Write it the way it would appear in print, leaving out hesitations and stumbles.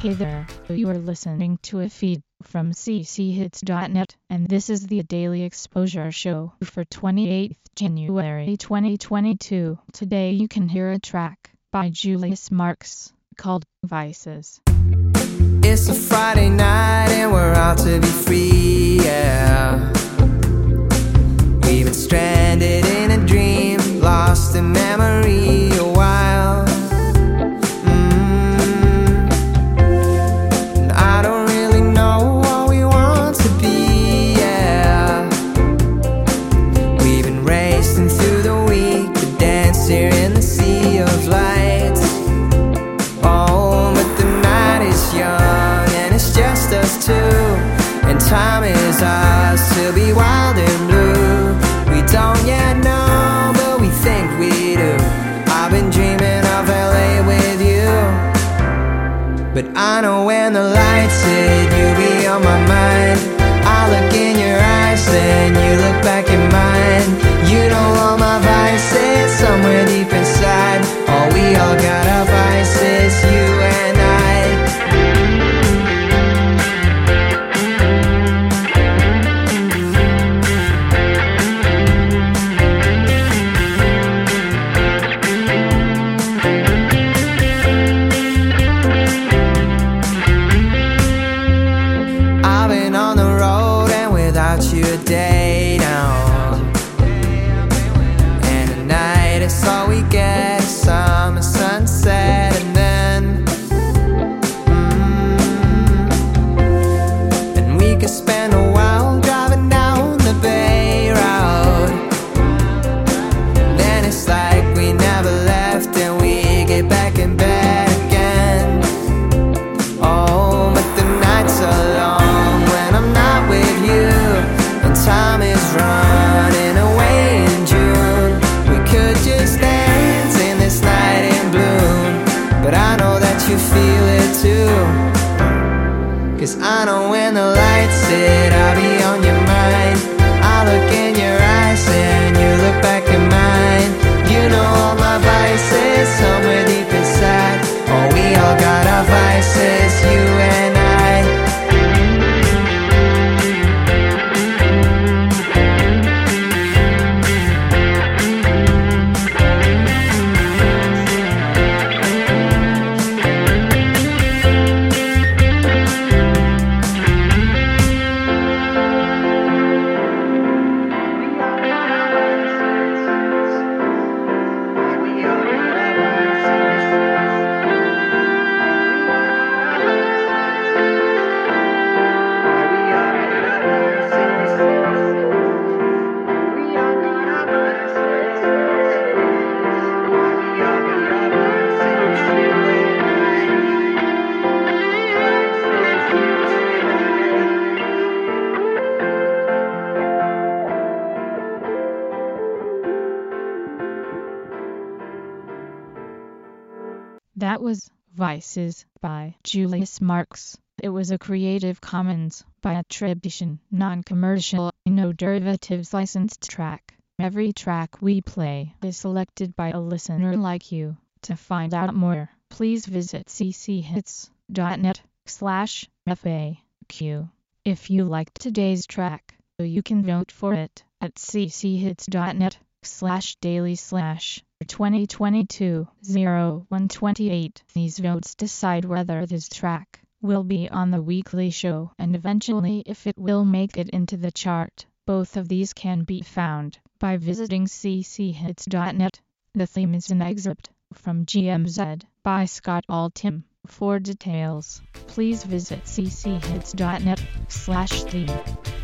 Hey there, you are listening to a feed from cchits.net, and this is the Daily Exposure Show for 28th January 2022. Today you can hear a track by Julius Marks called Vices. It's a Friday night and we're out to be free, yeah. We've been stranded in a dream, lost in memory a while. And I don't really know what we want to be, yeah. We've been racing through the week, the dance here in the sea of lights. Oh, but the night is young and it's just us two, and time is ours to be wild and blue. We don't yet know, but we think we do. I've been dreaming of LA with you, but I know when the lights hit, you'll be on my mind. I look in your eyes and you look back in mine. You know all my vices somewhere deep inside. Oh, we all got our vices, you and I. I've been on the road and without you a day now, and at night it's all we get, a summer sunset, and then and we could spend a while driving down the Bay Road. Then it's like we never left and we get back in bed again. Oh, but the nights are long when I'm not with you, and time is running away in June. We could just dance in this night in bloom, but I know that you feel it too. 'Cause I know when the lights hit, I'll be on your mind. I look in your eyes and you look back in mine. You know all my vices somewhere deep inside. Oh, we all got our vices, you and I. That was Vices by Julius Marks. It was a Creative Commons by attribution, non-commercial, no derivatives licensed track. Every track we play is selected by a listener like you. To find out more, please visit cchits.net/FAQ. If you liked today's track, you can vote for it at cchits.net/daily/2022-0128. These votes decide whether this track will be on the weekly show and eventually if it will make it into the chart. Both of these can be found by visiting cchits.net. The theme is an excerpt from GMZ by Scott Altham. For details, please visit cchits.net/theme.